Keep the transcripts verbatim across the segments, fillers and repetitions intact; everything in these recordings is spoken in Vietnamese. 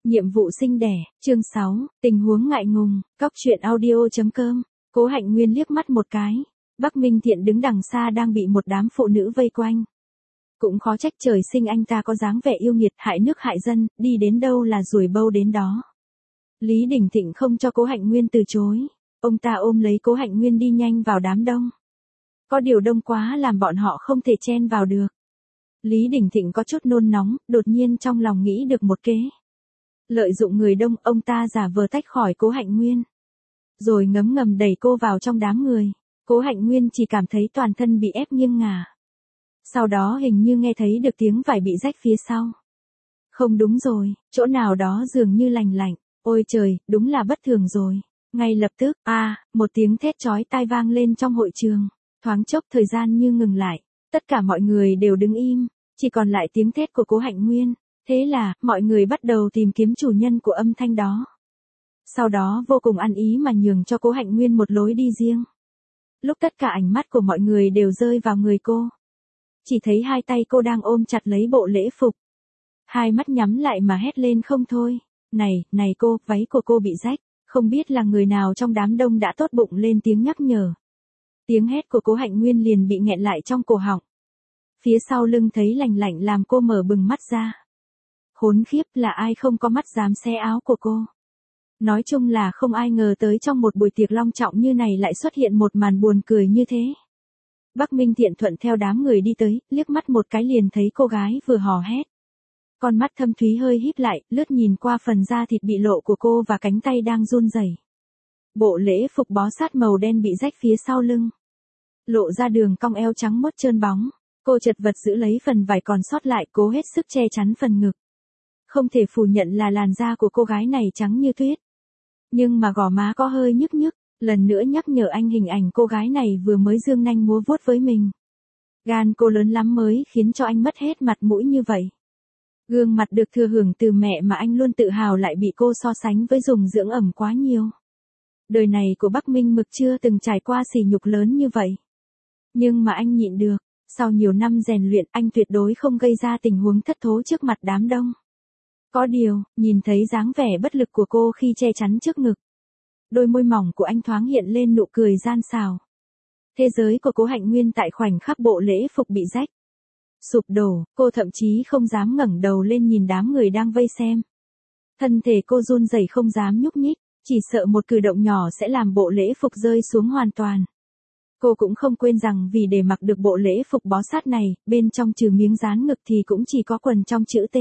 Nhiệm vụ sinh đẻ, chương sáu, tình huống ngại ngùng, cóc truyện audio.com, Cố Hạnh Nguyên liếc mắt một cái. Bắc Minh Thiện đứng đằng xa đang bị một đám phụ nữ vây quanh. Cũng khó trách trời sinh anh ta có dáng vẻ yêu nghiệt, hại nước hại dân, đi đến đâu là ruồi bâu đến đó. Lý Đình Thịnh không cho Cố Hạnh Nguyên từ chối. Ông ta ôm lấy Cố Hạnh Nguyên đi nhanh vào đám đông. Có điều đông quá làm bọn họ không thể chen vào được. Lý Đình Thịnh có chút nôn nóng, đột nhiên trong lòng nghĩ được một kế. Lợi dụng người đông, ông ta giả vờ tách khỏi Cố Hạnh Nguyên. Rồi ngấm ngầm đẩy cô vào trong đám người. Cố Hạnh Nguyên chỉ cảm thấy toàn thân bị ép nghiêng ngả. Sau đó hình như nghe thấy được tiếng vải bị rách phía sau. Không đúng rồi, chỗ nào đó dường như lành lạnh. Ôi trời, đúng là bất thường rồi. Ngay lập tức, a, à, một tiếng thét chói tai vang lên trong hội trường. Thoáng chốc thời gian như ngừng lại. Tất cả mọi người đều đứng im, chỉ còn lại tiếng thét của Cố Hạnh Nguyên. Thế là, mọi người bắt đầu tìm kiếm chủ nhân của âm thanh đó. Sau đó vô cùng ăn ý mà nhường cho Cố Hạnh Nguyên một lối đi riêng. Lúc tất cả ánh mắt của mọi người đều rơi vào người cô. Chỉ thấy hai tay cô đang ôm chặt lấy bộ lễ phục. Hai mắt nhắm lại mà hét lên không thôi. Này, này cô, váy của cô bị rách. Không biết là người nào trong đám đông đã tốt bụng lên tiếng nhắc nhở. Tiếng hét của Cố Hạnh Nguyên liền bị nghẹn lại trong cổ họng. Phía sau lưng thấy lành lạnh làm cô mở bừng mắt ra. Khốn khiếp, là ai không có mắt dám xé áo của cô. Nói chung là không ai ngờ tới trong một buổi tiệc long trọng như này lại xuất hiện một màn buồn cười như thế. Bắc Minh Thiện thuận theo đám người đi tới, liếc mắt một cái liền thấy cô gái vừa hò hét. Con mắt thâm thúy hơi híp lại, lướt nhìn qua phần da thịt bị lộ của cô và cánh tay đang run rẩy. Bộ lễ phục bó sát màu đen bị rách phía sau lưng. Lộ ra đường cong eo trắng mốt trơn bóng. Cô chật vật giữ lấy phần vải còn sót lại, cố hết sức che chắn phần ngực. Không thể phủ nhận là làn da của cô gái này trắng như tuyết. Nhưng mà gò má có hơi nhức nhức, lần nữa nhắc nhở anh hình ảnh cô gái này vừa mới dương nanh múa vuốt với mình. Gan cô lớn lắm mới khiến cho anh mất hết mặt mũi như vậy. Gương mặt được thừa hưởng từ mẹ mà anh luôn tự hào lại bị cô so sánh với dùng dưỡng ẩm quá nhiều. Đời này của Bắc Minh Mực chưa từng trải qua sỉ nhục lớn như vậy. Nhưng mà anh nhịn được, sau nhiều năm rèn luyện anh tuyệt đối không gây ra tình huống thất thố trước mặt đám đông. Có điều, nhìn thấy dáng vẻ bất lực của cô khi che chắn trước ngực. Đôi môi mỏng của anh thoáng hiện lên nụ cười gian xảo. Thế giới của Cố Hạnh Nguyên tại khoảnh khắc bộ lễ phục bị rách. Sụp đổ, cô thậm chí không dám ngẩng đầu lên nhìn đám người đang vây xem. Thân thể cô run rẩy không dám nhúc nhích, chỉ sợ một cử động nhỏ sẽ làm bộ lễ phục rơi xuống hoàn toàn. Cô cũng không quên rằng vì để mặc được bộ lễ phục bó sát này, bên trong trừ miếng dán ngực thì cũng chỉ có quần trong chữ T.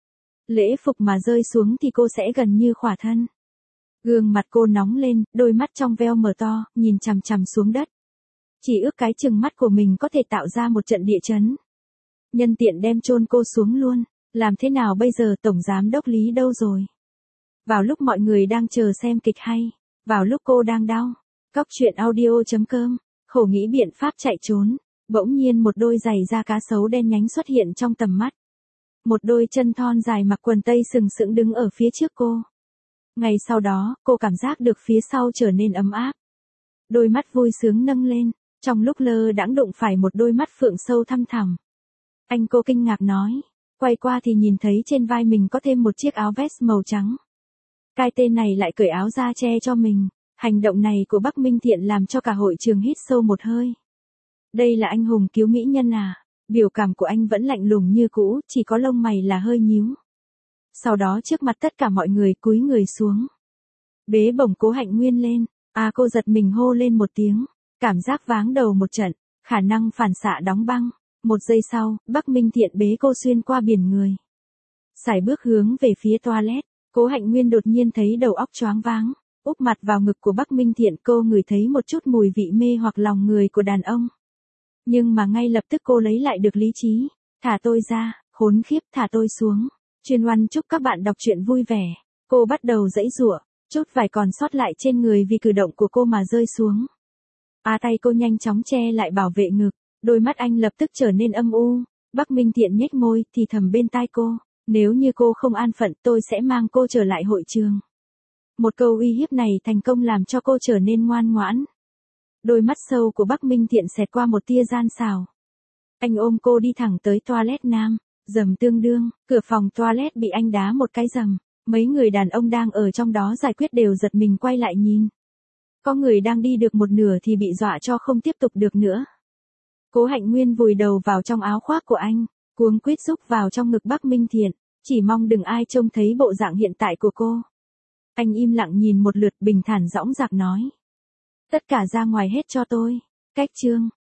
Lễ phục mà rơi xuống thì cô sẽ gần như khỏa thân. Gương mặt cô nóng lên, đôi mắt trong veo mở to, nhìn chằm chằm xuống đất. Chỉ ước cái chừng mắt của mình có thể tạo ra một trận địa chấn. Nhân tiện đem chôn cô xuống luôn, làm thế nào bây giờ Tổng Giám Đốc Lý đâu rồi? Vào lúc mọi người đang chờ xem kịch hay, vào lúc cô đang đau, cóc truyện audio.com, khổ nghĩ biện pháp chạy trốn, bỗng nhiên một đôi giày da cá sấu đen nhánh xuất hiện trong tầm mắt. Một đôi chân thon dài mặc quần tây sừng sững đứng ở phía trước cô. Ngay sau đó, cô cảm giác được phía sau trở nên ấm áp. Đôi mắt vui sướng nâng lên, trong lúc lơ đãng đụng phải một đôi mắt phượng sâu thăm thẳm. Anh cô kinh ngạc nói, quay qua thì nhìn thấy trên vai mình có thêm một chiếc áo vest màu trắng. Cái tên này lại cởi áo ra che cho mình. Hành động này của Bắc Minh Thiện làm cho cả hội trường hít sâu một hơi. Đây là anh hùng cứu mỹ nhân à? Biểu cảm của anh vẫn lạnh lùng như cũ, chỉ có lông mày là hơi nhíu. Sau đó trước mặt tất cả mọi người cúi người xuống. Bế bổng Cố Hạnh Nguyên lên, à cô giật mình hô lên một tiếng, cảm giác váng đầu một trận, khả năng phản xạ đóng băng. Một giây sau, Bắc Minh Thiện bế cô xuyên qua biển người. Sải bước hướng về phía toilet, Cố Hạnh Nguyên đột nhiên thấy đầu óc choáng váng. Úp mặt vào ngực của Bắc Minh Thiện, cô ngửi thấy một chút mùi vị mê hoặc lòng người của đàn ông. Nhưng mà ngay lập tức cô lấy lại được lý trí. Thả tôi ra, khốn khiếp, thả tôi xuống. Chuyên Oanh chúc các bạn đọc truyện vui vẻ. Cô bắt đầu giãy giụa, chút vải còn sót lại trên người vì cử động của cô mà rơi xuống. À tay cô nhanh chóng che lại bảo vệ ngực, đôi mắt anh lập tức trở nên âm u. Bắc Minh Thiện nhếch môi, thì thầm bên tai cô, nếu như cô không an phận tôi sẽ mang cô trở lại hội trường. Một câu uy hiếp này thành công làm cho cô trở nên ngoan ngoãn. Đôi mắt sâu của Bắc Minh Thiện xẹt qua một tia gian xảo. Anh ôm cô đi thẳng tới toilet nam, rầm tương đương, cửa phòng toilet bị anh đá một cái rầm. Mấy người đàn ông đang ở trong đó giải quyết đều giật mình quay lại nhìn. Có người đang đi được một nửa thì bị dọa cho không tiếp tục được nữa. Cố Hạnh Nguyên vùi đầu vào trong áo khoác của anh, cuống quýt rúc vào trong ngực Bắc Minh Thiện, chỉ mong đừng ai trông thấy bộ dạng hiện tại của cô. Anh im lặng nhìn một lượt bình thản dõng dạc nói. Tất cả ra ngoài hết cho tôi. Cách chương